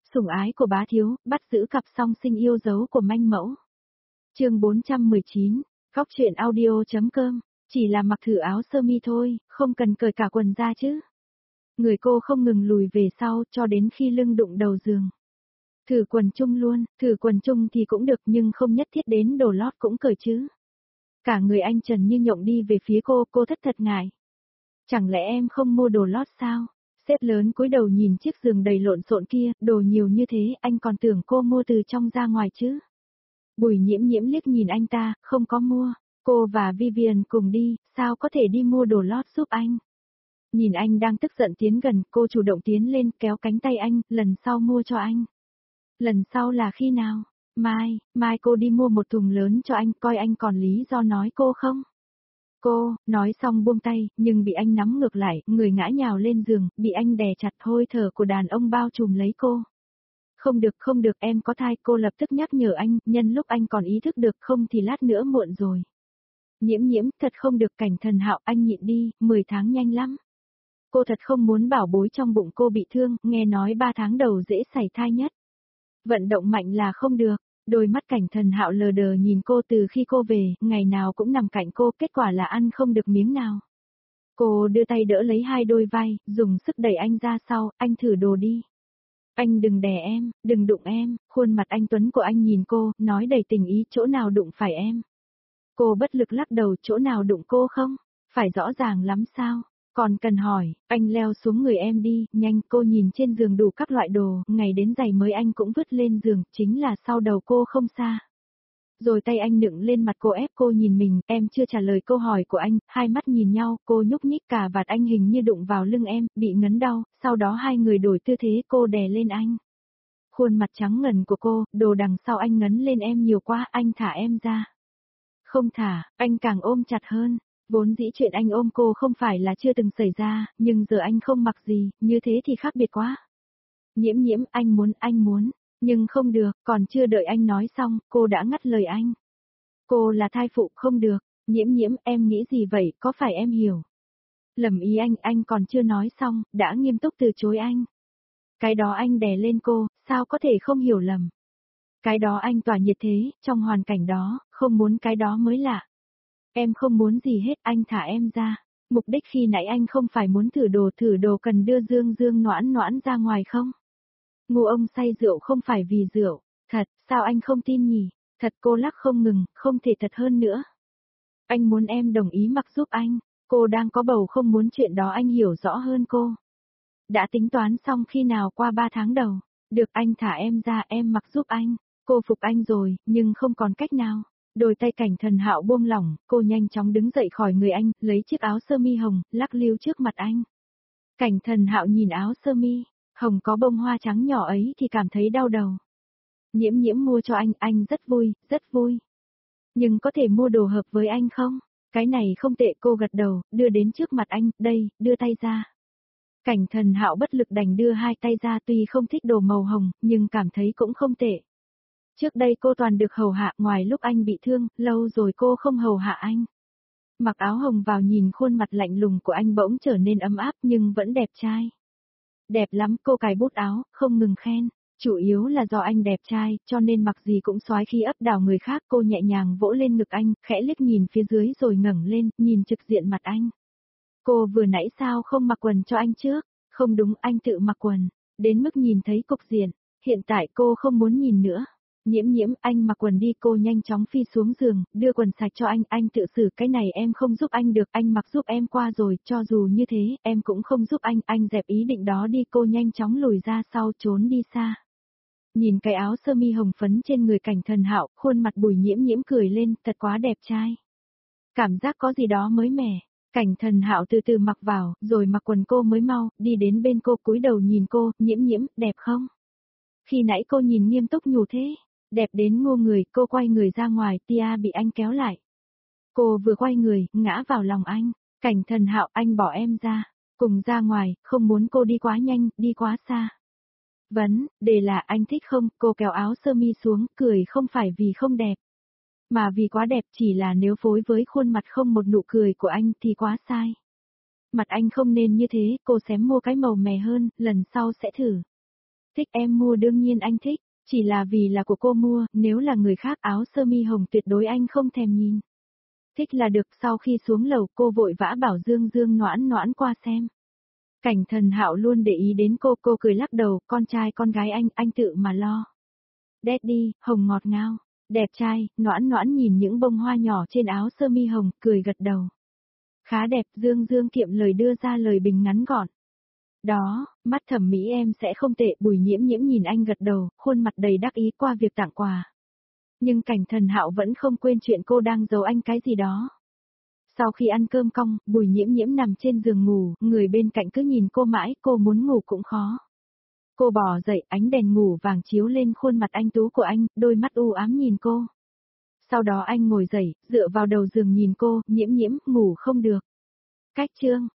Sủng ái của bá thiếu, bắt giữ cặp song sinh yêu dấu của manh mẫu. Chương 419, Khóc chuyện audio.com, chỉ là mặc thử áo sơ mi thôi, không cần cởi cả quần ra chứ. Người cô không ngừng lùi về sau cho đến khi lưng đụng đầu giường. Thử quần chung luôn, thử quần chung thì cũng được nhưng không nhất thiết đến đồ lót cũng cởi chứ. Cả người anh trần như nhộng đi về phía cô thất thật ngại. Chẳng lẽ em không mua đồ lót sao? Sếp lớn cúi đầu nhìn chiếc giường đầy lộn xộn kia, đồ nhiều như thế, anh còn tưởng cô mua từ trong ra ngoài chứ. Bùi nhiễm nhiễm liếc nhìn anh ta, không có mua. Cô và Vivian cùng đi, sao có thể đi mua đồ lót giúp anh? Nhìn anh đang tức giận tiến gần, cô chủ động tiến lên kéo cánh tay anh, lần sau mua cho anh. Lần sau là khi nào? Mai cô đi mua một thùng lớn cho anh, coi anh còn lý do nói cô không? Cô, nói xong buông tay, nhưng bị anh nắm ngược lại, người ngã nhào lên giường, bị anh đè chặt, hơi thở của đàn ông bao trùm lấy cô. Không được, em có thai, cô lập tức nhắc nhở anh, nhân lúc anh còn ý thức được, không thì lát nữa muộn rồi. Nhiễm nhiễm, thật không được, Cảnh Thần Hạo, anh nhịn đi, 10 tháng nhanh lắm. Cô thật không muốn bảo bối trong bụng cô bị thương, nghe nói 3 tháng đầu dễ xảy thai nhất. Vận động mạnh là không được. Đôi mắt Cảnh Thần Hạo lờ đờ nhìn cô từ khi cô về, ngày nào cũng nằm cạnh cô, kết quả là ăn không được miếng nào. Cô đưa tay đỡ lấy hai đôi vai, dùng sức đẩy anh ra sau, anh thử đồ đi. Anh đừng đè em, đừng đụng em, khuôn mặt anh tuấn của anh nhìn cô, nói đầy tình ý, chỗ nào đụng phải em. Cô bất lực lắc đầu, chỗ nào đụng cô không? Phải rõ ràng lắm sao? Còn cần hỏi, anh leo xuống người em đi, nhanh. Cô nhìn trên giường đủ các loại đồ, ngày đến giày mới anh cũng vứt lên giường, chính là sau đầu cô không xa. Rồi tay anh nựng lên mặt cô ép cô nhìn mình, em chưa trả lời câu hỏi của anh, hai mắt nhìn nhau, cô nhúc nhích cả vạt anh hình như đụng vào lưng em, bị ngấn đau, sau đó hai người đổi tư thế, cô đè lên anh. Khuôn mặt trắng ngần của cô, đồ đằng sau anh ngấn lên em nhiều quá, anh thả em ra. Không thả, anh càng ôm chặt hơn. Vốn dĩ chuyện anh ôm cô không phải là chưa từng xảy ra, nhưng giờ anh không mặc gì, như thế thì khác biệt quá. Nhiễm nhiễm, anh muốn, nhưng không được, còn chưa đợi anh nói xong, cô đã ngắt lời anh. Cô là thai phụ, không được. Nhiễm nhiễm, em nghĩ gì vậy, có phải em hiểu? Lầm ý anh còn chưa nói xong, đã nghiêm túc từ chối anh. Cái đó anh đè lên cô, sao có thể không hiểu lầm? Cái đó anh tỏa nhiệt thế, trong hoàn cảnh đó, không muốn cái đó mới lạ. Em không muốn gì hết, anh thả em ra. Mục đích khi nãy anh không phải muốn thử đồ cần đưa dương dương noãn noãn ra ngoài không? Ngu ông say rượu không phải vì rượu, thật, sao anh không tin nhỉ? Thật, cô lắc không ngừng, không thể thật hơn nữa. Anh muốn em đồng ý mặc giúp anh, cô đang có bầu không muốn chuyện đó anh hiểu rõ hơn cô. Đã tính toán xong khi nào qua 3 tháng đầu, được anh thả em ra em mặc giúp anh, cô phục anh rồi, nhưng không còn cách nào. Đôi tay Cảnh Thần Hạo buông lỏng, cô nhanh chóng đứng dậy khỏi người anh, lấy chiếc áo sơ mi hồng, lắc líu trước mặt anh. Cảnh Thần Hạo nhìn áo sơ mi hồng có bông hoa trắng nhỏ ấy thì cảm thấy đau đầu. Nhiễm nhiễm mua cho anh rất vui, rất vui. Nhưng có thể mua đồ hợp với anh không? Cái này không tệ, cô gật đầu, đưa đến trước mặt anh, đây, đưa tay ra. Cảnh Thần Hạo bất lực đành đưa hai tay ra, tuy không thích đồ màu hồng, nhưng cảm thấy cũng không tệ. Trước đây cô toàn được hầu hạ, ngoài lúc anh bị thương, lâu rồi cô không hầu hạ anh. Mặc áo hồng vào nhìn khuôn mặt lạnh lùng của anh bỗng trở nên ấm áp nhưng vẫn đẹp trai. Đẹp lắm, cô cài bút áo, không ngừng khen. Chủ yếu là do anh đẹp trai, cho nên mặc gì cũng soái khi ấp đảo người khác. Cô nhẹ nhàng vỗ lên ngực anh, khẽ liếc nhìn phía dưới rồi ngẩng lên, nhìn trực diện mặt anh. Cô vừa nãy sao không mặc quần cho anh trước? Không đúng, anh tự mặc quần. Đến mức nhìn thấy cục diện, hiện tại cô không muốn nhìn nữa. Nhiễm nhiễm, anh mặc quần đi. Cô nhanh chóng phi xuống giường, đưa quần sạch cho anh tự xử, cái này em không giúp anh được, anh mặc giúp em qua rồi, cho dù như thế, em cũng không giúp anh dẹp ý định đó đi. Cô nhanh chóng lùi ra sau, trốn đi xa. Nhìn cái áo sơ mi hồng phấn trên người Cảnh Thần Hạo, khuôn mặt Bùi nhiễm nhiễm cười lên, thật quá đẹp trai. Cảm giác có gì đó mới mẻ. Cảnh Thần Hạo từ từ mặc vào, rồi mặc quần cô mới mau, đi đến bên cô cúi đầu nhìn cô, nhiễm nhiễm, đẹp không? Khi nãy cô nhìn nghiêm túc nhủ thế. Đẹp đến ngu người, cô quay người ra ngoài, Tia bị anh kéo lại. Cô vừa quay người, ngã vào lòng anh. Cảnh Thần Hạo, anh bỏ em ra. Cùng ra ngoài, không muốn cô đi quá nhanh, đi quá xa. Đề là anh thích không? Cô kéo áo sơ mi xuống, cười không phải vì không đẹp. Mà vì quá đẹp, chỉ là nếu phối với khuôn mặt không một nụ cười của anh thì quá sai. Mặt anh không nên như thế, cô xém mua cái màu mè hơn, lần sau sẽ thử. Thích em mua đương nhiên anh thích, chỉ là vì là của cô mua, nếu là người khác áo sơ mi hồng tuyệt đối anh không thèm nhìn. Thích là được, sau khi xuống lầu cô vội vã bảo Dương Dương Noãn Noãn qua xem. Cảnh Thần Hạo luôn để ý đến cô cười lắc đầu, con trai con gái anh tự mà lo. Daddy, hồng ngọt ngào, đẹp trai, Noãn Noãn nhìn những bông hoa nhỏ trên áo sơ mi hồng, cười gật đầu. Khá đẹp, Dương Dương kiệm lời đưa ra lời bình ngắn gọn. Đó, mắt thẩm mỹ em sẽ không tệ, Bùi Nhiễm Nhiễm nhìn anh gật đầu, khuôn mặt đầy đắc ý qua việc tặng quà. Nhưng Cảnh Thần Hạo vẫn không quên chuyện cô đang giấu anh cái gì đó. Sau khi ăn cơm cong, Bùi Nhiễm Nhiễm nằm trên giường ngủ, người bên cạnh cứ nhìn cô mãi, cô muốn ngủ cũng khó. Cô bò dậy, ánh đèn ngủ vàng chiếu lên khuôn mặt anh tú của anh, đôi mắt u ám nhìn cô. Sau đó anh ngồi dậy, dựa vào đầu giường nhìn cô, Nhiễm Nhiễm, ngủ không được. Cách chương.